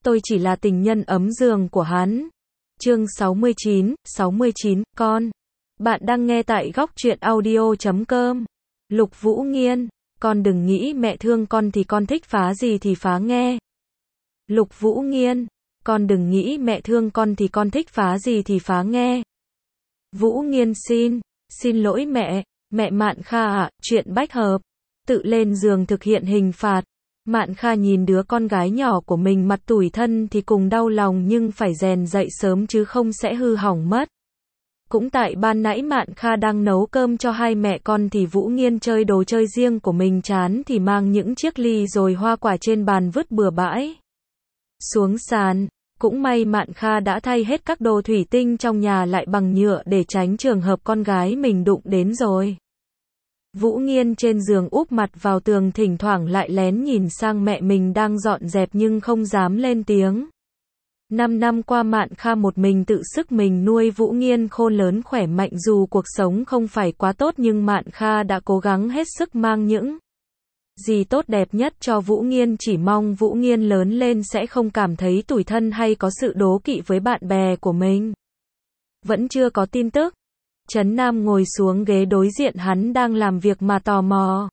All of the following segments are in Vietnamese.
tôi chỉ là tình nhân ấm giường của hắn. Chương 69, con. Bạn đang nghe tại góc truyện audio.com. Lục Vũ Nghiên, con đừng nghĩ mẹ thương con thì con thích phá gì thì phá nghe. Lục Vũ Nghiên, con đừng nghĩ mẹ thương con thì con thích phá gì thì phá nghe. Vũ Nghiên xin lỗi mẹ, mẹ Mạn Kha ạ, chuyện bách hợp. Tự lên giường thực hiện hình phạt. Mạn Kha nhìn đứa con gái nhỏ của mình mặt tủi thân thì cùng đau lòng nhưng phải rèn dậy sớm chứ không sẽ hư hỏng mất. Cũng tại ban nãy Mạn Kha đang nấu cơm cho hai mẹ con thì Vũ Nghiên chơi đồ chơi riêng của mình chán thì mang những chiếc ly rồi hoa quả trên bàn vứt bừa bãi xuống sàn. Cũng may Mạn Kha đã thay hết các đồ thủy tinh trong nhà lại bằng nhựa để tránh trường hợp con gái mình đụng đến rồi. Vũ Nghiên trên giường úp mặt vào tường thỉnh thoảng lại lén nhìn sang mẹ mình đang dọn dẹp nhưng không dám lên tiếng. 5 năm qua Mạn Kha một mình tự sức mình nuôi Vũ Nghiên khôn lớn khỏe mạnh dù cuộc sống không phải quá tốt nhưng Mạn Kha đã cố gắng hết sức mang những gì tốt đẹp nhất cho Vũ Nghiên, chỉ mong Vũ Nghiên lớn lên sẽ không cảm thấy tủi thân hay có sự đố kỵ với bạn bè của mình. Vẫn chưa có tin tức. Trấn Nam ngồi xuống ghế đối diện hắn đang làm việc mà tò mò.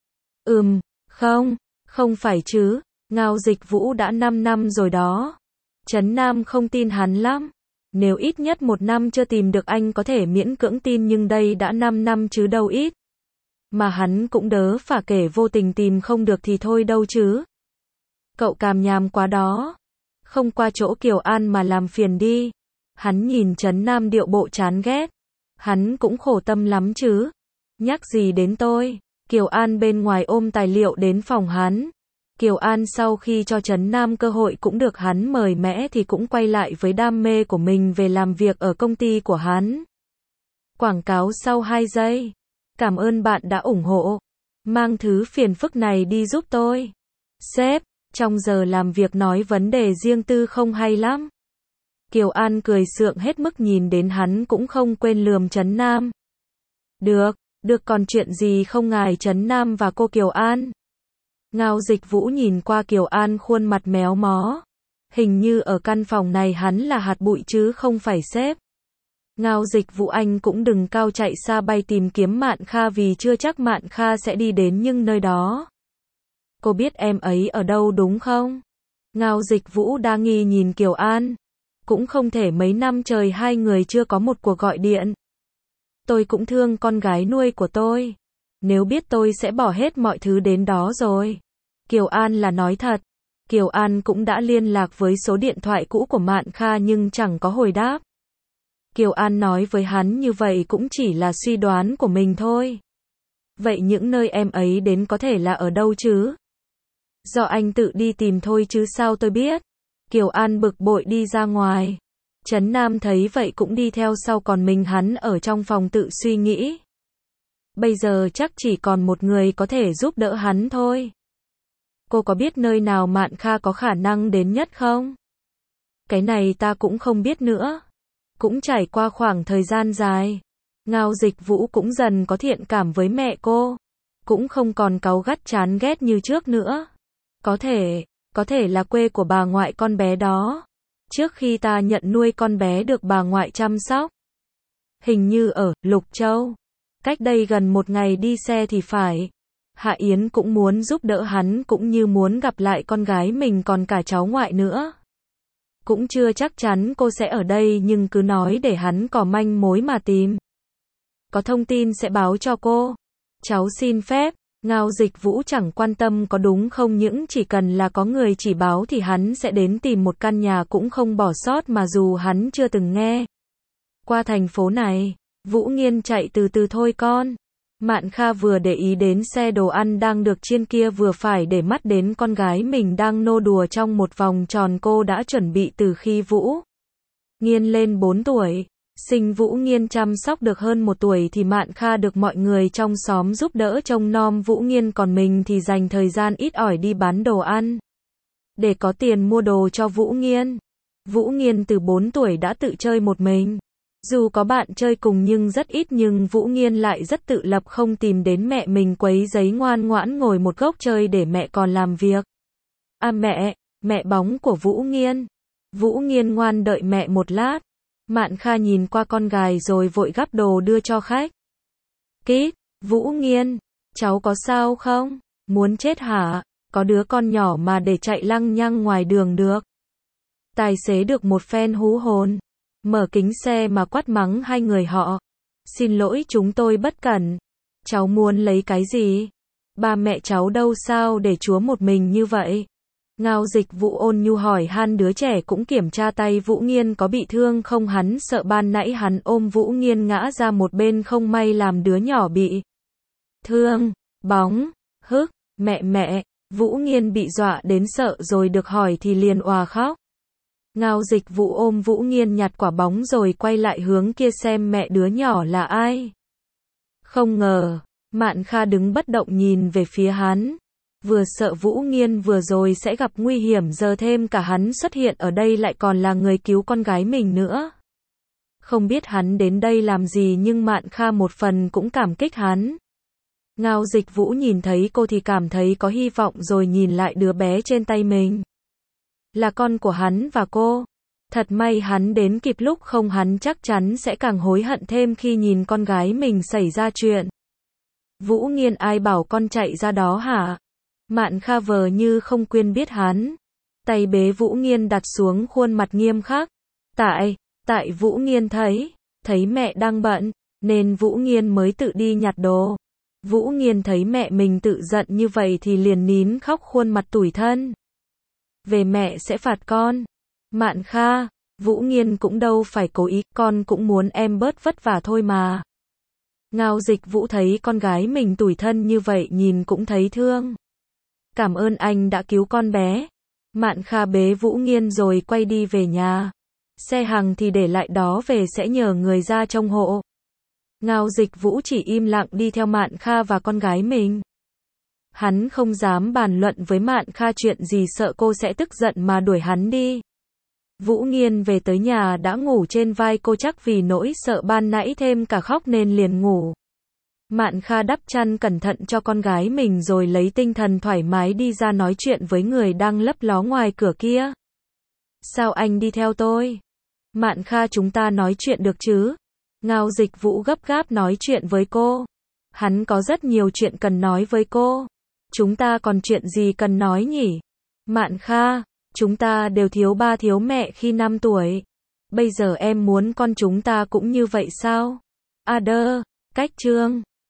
Không phải chứ, Ngao Dịch Vũ đã 5 năm rồi đó. Trấn Nam không tin hắn lắm. Nếu ít nhất 1 năm chưa tìm được anh có thể miễn cưỡng tin nhưng đây đã 5 năm chứ đâu ít. Mà hắn cũng đớ phả kể vô tình tìm không được thì thôi đâu chứ. Cậu càm nhàm quá đó. Không qua chỗ Kiều An mà làm phiền đi. Hắn nhìn Trấn Nam điệu bộ chán ghét. Hắn cũng khổ tâm lắm chứ. Nhắc gì đến tôi. Kiều An bên ngoài ôm tài liệu đến phòng hắn. Kiều An sau khi cho Trấn Nam cơ hội cũng được hắn mời mẽ thì cũng quay lại với đam mê của mình về làm việc ở công ty của hắn. Quảng cáo sau 2 giây. Cảm ơn bạn đã ủng hộ. Mang thứ phiền phức này đi giúp tôi. Sếp, trong giờ làm việc nói vấn đề riêng tư không hay lắm. Kiều An cười sượng hết mức nhìn đến hắn cũng không quên lườm Trấn Nam. Được còn chuyện gì không ngài Trấn Nam và cô Kiều An? Ngao Dịch Vũ nhìn qua Kiều An khuôn mặt méo mó. Hình như ở căn phòng này hắn là hạt bụi chứ không phải sếp. Ngao Dịch Vũ anh cũng đừng cao chạy xa bay tìm kiếm Mạn Kha vì chưa chắc Mạn Kha sẽ đi đến nhưng nơi đó. Cô biết em ấy ở đâu đúng không? Ngao Dịch Vũ đa nghi nhìn Kiều An. Cũng không thể mấy năm trời hai người chưa có một cuộc gọi điện. Tôi cũng thương con gái nuôi của tôi. Nếu biết tôi sẽ bỏ hết mọi thứ đến đó rồi. Kiều An là nói thật. Kiều An cũng đã liên lạc với số điện thoại cũ của Mạn Kha nhưng chẳng có hồi đáp. Kiều An nói với hắn như vậy cũng chỉ là suy đoán của mình thôi. Vậy những nơi em ấy đến có thể là ở đâu chứ? Do anh tự đi tìm thôi chứ sao tôi biết? Kiều An bực bội đi ra ngoài. Trấn Nam thấy vậy cũng đi theo sau còn mình hắn ở trong phòng tự suy nghĩ. Bây giờ chắc chỉ còn một người có thể giúp đỡ hắn thôi. Cô có biết nơi nào Mạn Kha có khả năng đến nhất không? Cái này ta cũng không biết nữa. Cũng trải qua khoảng thời gian dài. Ngao Dịch Vũ cũng dần có thiện cảm với mẹ cô. Cũng không còn cáu gắt chán ghét như trước nữa. Có thể là quê của bà ngoại con bé đó. Trước khi ta nhận nuôi con bé được bà ngoại chăm sóc. Hình như ở Lục Châu. Cách đây gần 1 ngày đi xe thì phải. Hạ Yến cũng muốn giúp đỡ hắn cũng như muốn gặp lại con gái mình còn cả cháu ngoại nữa. Cũng chưa chắc chắn cô sẽ ở đây nhưng cứ nói để hắn có manh mối mà tìm. Có thông tin sẽ báo cho cô. Cháu xin phép. Ngao Dịch Vũ chẳng quan tâm có đúng không những chỉ cần là có người chỉ báo thì hắn sẽ đến tìm một căn nhà cũng không bỏ sót mà dù hắn chưa từng nghe. Qua thành phố này, Vũ Nghiên chạy từ từ thôi con. Mạn Kha vừa để ý đến xe đồ ăn đang được chiên kia vừa phải để mắt đến con gái mình đang nô đùa trong một vòng tròn cô đã chuẩn bị từ khi Vũ Nghiên lên 4 tuổi. Sinh Vũ Nghiên chăm sóc được hơn 1 tuổi thì Mạn Kha được mọi người trong xóm giúp đỡ trông nom Vũ Nghiên còn mình thì dành thời gian ít ỏi đi bán đồ ăn. Để có tiền mua đồ cho Vũ Nghiên. Vũ Nghiên từ 4 tuổi đã tự chơi một mình. Dù có bạn chơi cùng nhưng rất ít nhưng Vũ Nghiên lại rất tự lập không tìm đến mẹ mình quấy giấy ngoan ngoãn ngồi một góc chơi để mẹ còn làm việc. À Mẹ bóng của Vũ Nghiên. Vũ Nghiên ngoan đợi mẹ một lát. Mạn Kha nhìn qua con gái rồi vội gắp đồ đưa cho khách. Kít, Vũ Nghiên, cháu có sao không? Muốn chết hả? Có đứa con nhỏ mà để chạy lăng nhăng ngoài đường được. Tài xế được một phen hú hồn. Mở kính xe mà quát mắng hai người họ. Xin lỗi chúng tôi bất cẩn. Cháu muốn lấy cái gì? Ba mẹ cháu đâu sao để chúa một mình như vậy? Ngao Dịch Vũ ôn nhu hỏi han đứa trẻ cũng kiểm tra tay Vũ Nghiên có bị thương không, hắn sợ ban nãy hắn ôm Vũ Nghiên ngã ra một bên không may làm đứa nhỏ bị thương. Bóng, hức, mẹ, Vũ Nghiên bị dọa đến sợ rồi được hỏi thì liền òa khóc. Ngao Dịch Vũ ôm Vũ Nghiên nhặt quả bóng rồi quay lại hướng kia xem mẹ đứa nhỏ là ai. Không ngờ, Mạn Kha đứng bất động nhìn về phía hắn. Vừa sợ Vũ Nghiên vừa rồi sẽ gặp nguy hiểm, giờ thêm cả hắn xuất hiện ở đây lại còn là người cứu con gái mình nữa. Không biết hắn đến đây làm gì nhưng Mạn Kha một phần cũng cảm kích hắn. Ngao Dịch Vũ nhìn thấy cô thì cảm thấy có hy vọng rồi nhìn lại đứa bé trên tay mình. Là con của hắn và cô. Thật may hắn đến kịp lúc, không hắn chắc chắn sẽ càng hối hận thêm khi nhìn con gái mình xảy ra chuyện. Vũ Nghiên, ai bảo con chạy ra đó hả? Mạn Kha vờ như không quen biết hắn. Tay bế Vũ Nghiên đặt xuống, khuôn mặt nghiêm khắc. Tại Vũ Nghiên thấy mẹ đang bận, nên Vũ Nghiên mới tự đi nhặt đồ. Vũ Nghiên thấy mẹ mình tự giận như vậy thì liền nín khóc, khuôn mặt tủi thân. Về mẹ sẽ phạt con. Mạn Kha, Vũ Nghiên cũng đâu phải cố ý, con cũng muốn em bớt vất vả thôi mà. Ngao Dịch Vũ thấy con gái mình tủi thân như vậy nhìn cũng thấy thương. Cảm ơn anh đã cứu con bé. Mạn Kha bế Vũ Nghiên rồi quay đi về nhà. Xe hàng thì để lại đó, về sẽ nhờ người ra trông hộ. Ngao Dịch Vũ chỉ im lặng đi theo Mạn Kha và con gái mình. Hắn không dám bàn luận với Mạn Kha chuyện gì, sợ cô sẽ tức giận mà đuổi hắn đi. Vũ Nghiên về tới nhà đã ngủ trên vai cô, chắc vì nỗi sợ ban nãy thêm cả khóc nên liền ngủ. Mạn Kha đắp chăn cẩn thận cho con gái mình rồi lấy tinh thần thoải mái đi ra nói chuyện với người đang lấp ló ngoài cửa kia. Sao anh đi theo tôi? Mạn Kha, chúng ta nói chuyện được chứ? Ngao Dịch Vũ gấp gáp nói chuyện với cô. Hắn có rất nhiều chuyện cần nói với cô. Chúng ta còn chuyện gì cần nói nhỉ? Mạn Kha, chúng ta đều thiếu ba thiếu mẹ khi 5 tuổi. Bây giờ em muốn con chúng ta cũng như vậy sao? Cách chương